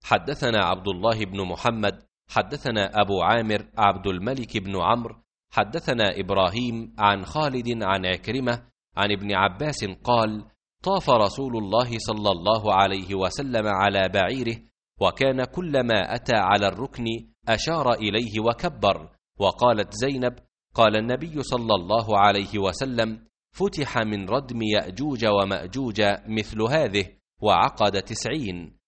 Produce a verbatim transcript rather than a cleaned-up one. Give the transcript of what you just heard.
حدثنا عبد الله بن محمد حدثنا أبو عامر عبد الملك بن عمرو حدثنا إبراهيم عن خالد عن عكرمة عن ابن عباس قال: طاف رسول الله صلى الله عليه وسلم على بعيره، وكان كلما أتى على الركن أشار إليه وكبر. وقالت زينب: قال النبي صلى الله عليه وسلم: فتح من ردم يأجوج ومأجوج مثل هذه، وعقد تسعين.